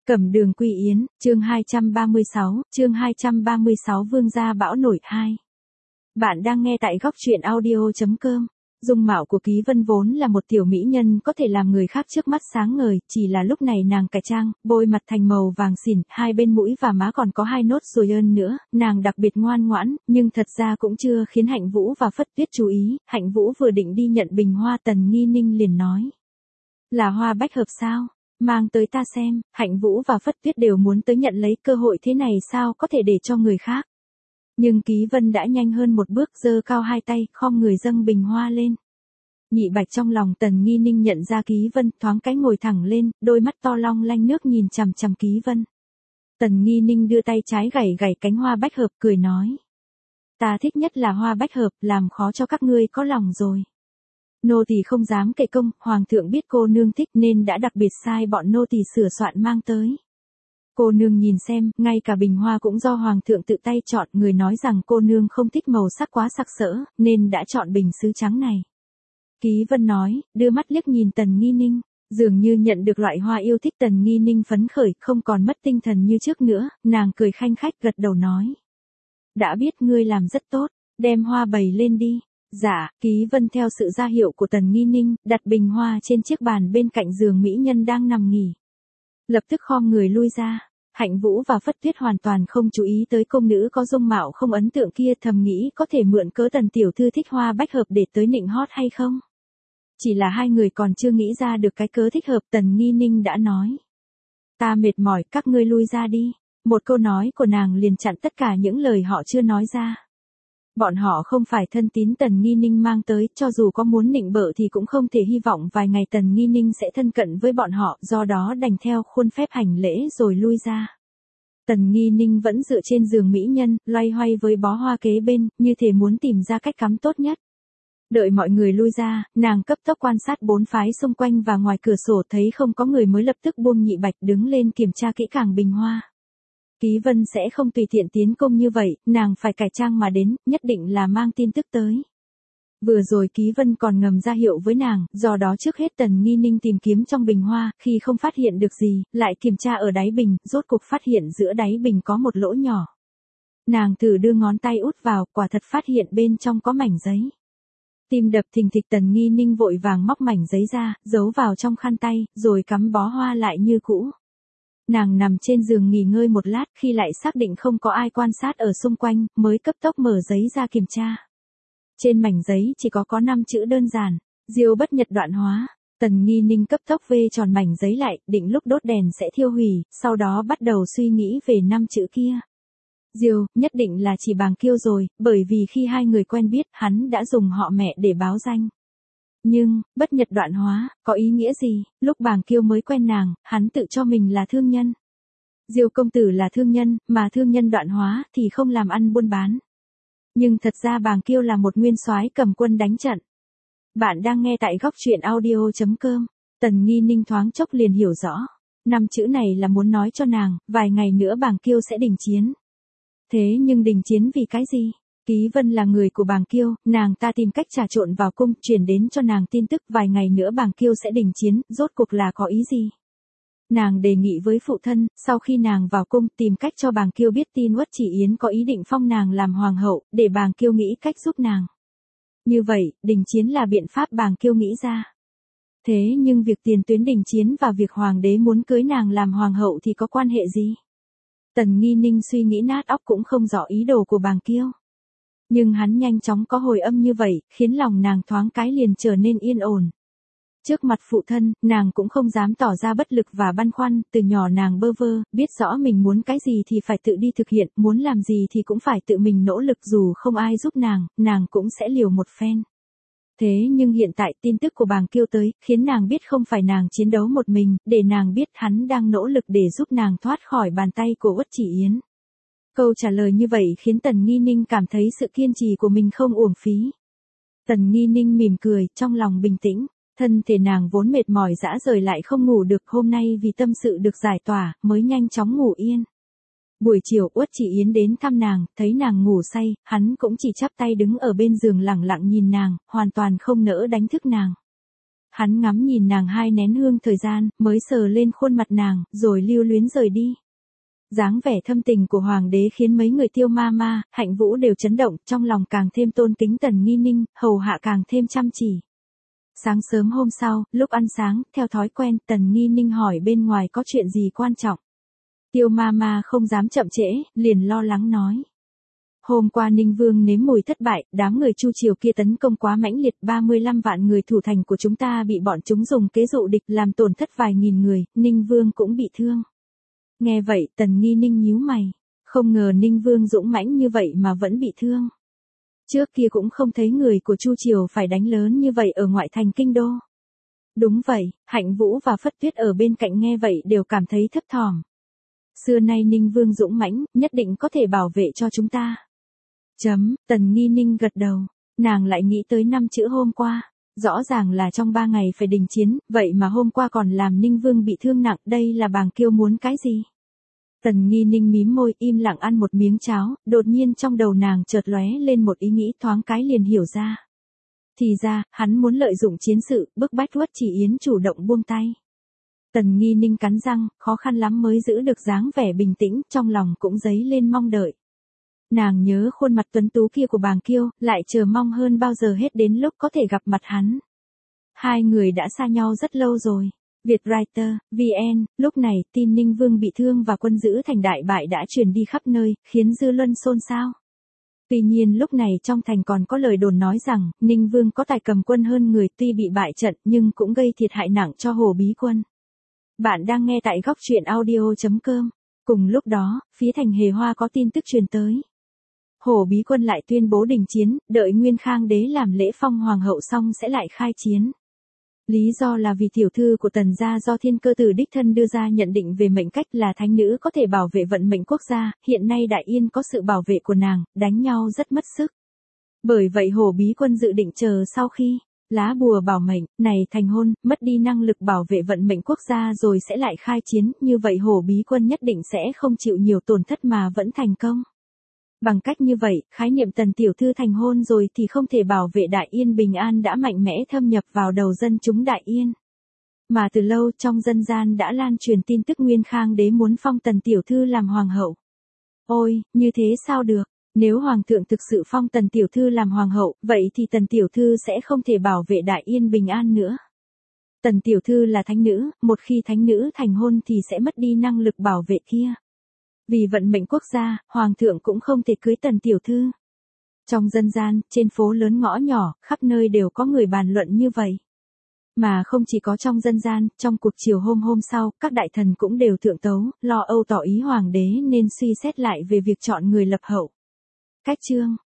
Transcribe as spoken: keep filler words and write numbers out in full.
Cẩm Đường Quy Yến, chương hai trăm ba mươi sáu, chương hai trăm ba mươi sáu Vương gia bão nổi hai. Bạn đang nghe tại góc truyện audio chấm com. Dung mạo của Ký Vân vốn là một tiểu mỹ nhân có thể làm người khác trước mắt sáng ngời, chỉ là lúc này nàng cải trang, bôi mặt thành màu vàng xỉn, hai bên mũi và má còn có hai nốt ruồi ơn nữa, nàng đặc biệt ngoan ngoãn, nhưng thật ra cũng chưa khiến Hạnh Vũ và Phất Tuyết chú ý. Hạnh Vũ vừa định đi nhận bình hoa, Tần Nghi Ninh liền nói: "Là hoa bách hợp sao? Mang tới ta xem." Hạnh Vũ và Phất Tuyết đều muốn tới nhận lấy, cơ hội thế này sao có thể để cho người khác. Nhưng Ký Vân đã nhanh hơn một bước, giơ cao hai tay, khom người dâng bình hoa lên. Nhị bạch trong lòng Tần Nghi Ninh nhận ra Ký Vân, thoáng cái ngồi thẳng lên, đôi mắt to long lanh nước nhìn chằm chằm Ký Vân. Tần Nghi Ninh đưa tay trái gảy gảy cánh hoa bách hợp, cười nói: "Ta thích nhất là hoa bách hợp, làm khó cho các ngươi có lòng rồi. Nô tỳ không dám kể công, hoàng thượng biết cô nương thích nên đã đặc biệt sai bọn nô tỳ sửa soạn mang tới. Cô nương nhìn xem, ngay cả bình hoa cũng do hoàng thượng tự tay chọn, người nói rằng cô nương không thích màu sắc quá sặc sỡ, nên đã chọn bình sứ trắng này." Ký Vân nói, đưa mắt liếc nhìn Tần Nghi Ninh, dường như nhận được loại hoa yêu thích. Tần Nghi Ninh phấn khởi, không còn mất tinh thần như trước nữa, nàng cười khanh khách gật đầu nói: "Đã biết ngươi làm rất tốt, đem hoa bày lên đi." Dạ. Ký Vân theo sự ra hiệu của Tần Nghi Ninh, đặt bình hoa trên chiếc bàn bên cạnh giường mỹ nhân đang nằm nghỉ. Lập tức khom người lui ra. Hạnh Vũ và Phất Tuyết hoàn toàn không chú ý tới công nữ có dung mạo không ấn tượng kia, thầm nghĩ có thể mượn cớ Tần tiểu thư thích hoa bách hợp để tới nịnh hót hay không. Chỉ là hai người còn chưa nghĩ ra được cái cớ thích hợp, Tần Nghi Ninh đã nói: "Ta mệt mỏi, các ngươi lui ra đi." Một câu nói của nàng liền chặn tất cả những lời họ chưa nói ra. Bọn họ không phải thân tín Tần Nghi Ninh mang tới, cho dù có muốn nịnh bợ thì cũng không thể hy vọng vài ngày Tần Nghi Ninh sẽ thân cận với bọn họ, do đó đành theo khuôn phép hành lễ rồi lui ra. Tần Nghi Ninh vẫn dựa trên giường mỹ nhân, loay hoay với bó hoa kế bên, như thể muốn tìm ra cách cắm tốt nhất. Đợi mọi người lui ra, nàng cấp tốc quan sát bốn phái xung quanh và ngoài cửa sổ, thấy không có người mới lập tức buông nhị bạch đứng lên kiểm tra kỹ càng bình hoa. Ký Vân sẽ không tùy tiện tiến công như vậy, nàng phải cải trang mà đến, nhất định là mang tin tức tới. Vừa rồi Ký Vân còn ngầm ra hiệu với nàng, do đó trước hết Tần Nghi Ninh tìm kiếm trong bình hoa, khi không phát hiện được gì, lại kiểm tra ở đáy bình, rốt cục phát hiện giữa đáy bình có một lỗ nhỏ. Nàng thử đưa ngón tay út vào, quả thật phát hiện bên trong có mảnh giấy. Tim đập thình thịch, Tần Nghi Ninh vội vàng móc mảnh giấy ra, giấu vào trong khăn tay, rồi cắm bó hoa lại như cũ. Nàng nằm trên giường nghỉ ngơi một lát, khi lại xác định không có ai quan sát ở xung quanh, mới cấp tốc mở giấy ra kiểm tra. Trên mảnh giấy chỉ có có năm chữ đơn giản: "Diêu bất nhật đoạn hóa." Tần Nghi Ninh cấp tốc vê tròn mảnh giấy lại, định lúc đốt đèn sẽ thiêu hủy, sau đó bắt đầu suy nghĩ về năm chữ kia. Diêu, nhất định là chỉ Bàng Kiêu rồi, bởi vì khi hai người quen biết, hắn đã dùng họ mẹ để báo danh. Nhưng, bất nhật đoạn hóa, có ý nghĩa gì? Lúc Bàng Kiêu mới quen nàng, hắn tự cho mình là thương nhân. Diêu công tử là thương nhân, mà thương nhân đoạn hóa thì không làm ăn buôn bán. Nhưng thật ra Bàng Kiêu là một nguyên soái cầm quân đánh trận. Bạn đang nghe tại góc truyện audio chấm com. Tần Nghi Ninh thoáng chốc liền hiểu rõ. Năm chữ này là muốn nói cho nàng, vài ngày nữa Bàng Kiêu sẽ đình chiến. Thế nhưng đình chiến vì cái gì? Ký Vân là người của Bàng Kiêu, nàng ta tìm cách trà trộn vào cung, truyền đến cho nàng tin tức vài ngày nữa Bàng Kiêu sẽ đình chiến, rốt cuộc là có ý gì? Nàng đề nghị với phụ thân, sau khi nàng vào cung tìm cách cho Bàng Kiêu biết tin Uất Chỉ Yến có ý định phong nàng làm hoàng hậu, để Bàng Kiêu nghĩ cách giúp nàng. Như vậy, đình chiến là biện pháp Bàng Kiêu nghĩ ra. Thế nhưng việc tiền tuyến đình chiến và việc hoàng đế muốn cưới nàng làm hoàng hậu thì có quan hệ gì? Tần Nghi Ninh suy nghĩ nát óc cũng không rõ ý đồ của Bàng Kiêu. Nhưng hắn nhanh chóng có hồi âm như vậy, khiến lòng nàng thoáng cái liền trở nên yên ổn. Trước mặt phụ thân, nàng cũng không dám tỏ ra bất lực và băn khoăn, từ nhỏ nàng bơ vơ, biết rõ mình muốn cái gì thì phải tự đi thực hiện, muốn làm gì thì cũng phải tự mình nỗ lực, dù không ai giúp nàng, nàng cũng sẽ liều một phen. Thế nhưng hiện tại tin tức của Bàng Kiêu tới, khiến nàng biết không phải nàng chiến đấu một mình, để nàng biết hắn đang nỗ lực để giúp nàng thoát khỏi bàn tay của Uất Chỉ Yến. Câu trả lời như vậy khiến Tần Nghi Ninh cảm thấy sự kiên trì của mình không uổng phí. Tần Nghi Ninh mỉm cười, trong lòng bình tĩnh, thân thể nàng vốn mệt mỏi dã rời lại không ngủ được, hôm nay vì tâm sự được giải tỏa, mới nhanh chóng ngủ yên. Buổi chiều Uất Chỉ Yến đến thăm nàng, thấy nàng ngủ say, hắn cũng chỉ chắp tay đứng ở bên giường lặng lặng nhìn nàng, hoàn toàn không nỡ đánh thức nàng. Hắn ngắm nhìn nàng hai nén hương thời gian, mới sờ lên khuôn mặt nàng, rồi lưu luyến rời đi. Dáng vẻ thâm tình của hoàng đế khiến mấy người Tiêu ma ma, Hạnh Vũ đều chấn động, trong lòng càng thêm tôn kính Tần Nghi Ninh, hầu hạ càng thêm chăm chỉ. Sáng sớm hôm sau, lúc ăn sáng, theo thói quen, Tần Nghi Ninh hỏi bên ngoài có chuyện gì quan trọng. Tiêu ma ma không dám chậm trễ, liền lo lắng nói. Hôm qua Ninh Vương nếm mùi thất bại, đám người Chu Triều kia tấn công quá mãnh liệt, ba mươi lăm vạn người thủ thành của chúng ta bị bọn chúng dùng kế dụ địch làm tổn thất vài nghìn người, Ninh Vương cũng bị thương. Nghe vậy, Tần Nghi Ninh nhíu mày, không ngờ Ninh Vương dũng mãnh như vậy mà vẫn bị thương. Trước kia cũng không thấy người của Chu Triều phải đánh lớn như vậy ở ngoại thành kinh đô. Đúng vậy, Hạnh Vũ và Phất Tuyết ở bên cạnh nghe vậy đều cảm thấy thấp thỏm. Xưa nay Ninh Vương dũng mãnh, nhất định có thể bảo vệ cho chúng ta. Chấm, Tần Nghi Ninh gật đầu, nàng lại nghĩ tới năm chữ hôm qua. Rõ ràng là trong ba ngày phải đình chiến, vậy mà hôm qua còn làm Ninh Vương bị thương nặng, đây là Bàng Kiêu muốn cái gì? Tần Nghi Ninh mím môi im lặng ăn một miếng cháo, đột nhiên trong đầu nàng chợt lóe lên một ý nghĩ thoáng cái liền hiểu ra. Thì ra, hắn muốn lợi dụng chiến sự, bức bách Uất Chỉ Yến chủ động buông tay. Tần Nghi Ninh cắn răng, khó khăn lắm mới giữ được dáng vẻ bình tĩnh, trong lòng cũng dấy lên mong đợi. Nàng nhớ khuôn mặt tuấn tú kia của Bàng Kiêu, lại chờ mong hơn bao giờ hết đến lúc có thể gặp mặt hắn. Hai người đã xa nhau rất lâu rồi. Vietwriter, vê en, lúc này tin Ninh Vương bị thương và quân giữ thành đại bại đã truyền đi khắp nơi, khiến dư luận xôn xao. Tuy nhiên lúc này trong thành còn có lời đồn nói rằng, Ninh Vương có tài cầm quân hơn người, tuy bị bại trận nhưng cũng gây thiệt hại nặng cho Hồ Bí Quân. Bạn đang nghe tại góc truyện audio chấm com. Cùng lúc đó, phía thành Hề Hoa có tin tức truyền tới. Hồ Bí Quân lại tuyên bố đình chiến, đợi Nguyên Khang Đế làm lễ phong hoàng hậu xong sẽ lại khai chiến. Lý do là vì tiểu thư của Tần gia do Thiên Cơ Tử đích thân đưa ra nhận định về mệnh cách là thánh nữ có thể bảo vệ vận mệnh quốc gia, hiện nay Đại Yên có sự bảo vệ của nàng, đánh nhau rất mất sức. Bởi vậy Hồ Bí Quân dự định chờ sau khi lá bùa bảo mệnh này thành hôn, mất đi năng lực bảo vệ vận mệnh quốc gia rồi sẽ lại khai chiến, như vậy Hồ Bí Quân nhất định sẽ không chịu nhiều tổn thất mà vẫn thành công. Bằng cách như vậy, khái niệm Tần tiểu thư thành hôn rồi thì không thể bảo vệ Đại Yên bình an đã mạnh mẽ thâm nhập vào đầu dân chúng Đại Yên. Mà từ lâu trong dân gian đã lan truyền tin tức Nguyên Khang Đế muốn phong Tần tiểu thư làm hoàng hậu. Ôi, như thế sao được? Nếu hoàng thượng thực sự phong Tần tiểu thư làm hoàng hậu, vậy thì Tần tiểu thư sẽ không thể bảo vệ Đại Yên bình an nữa. Tần tiểu thư là thánh nữ, một khi thánh nữ thành hôn thì sẽ mất đi năng lực bảo vệ kia. Vì vận mệnh quốc gia, hoàng thượng cũng không thể cưới Tần tiểu thư. Trong dân gian, trên phố lớn ngõ nhỏ, khắp nơi đều có người bàn luận như vậy. Mà không chỉ có trong dân gian, trong cuộc chiều hôm hôm sau, các đại thần cũng đều thượng tấu, lo âu tỏ ý hoàng đế nên suy xét lại về việc chọn người lập hậu. Cách chương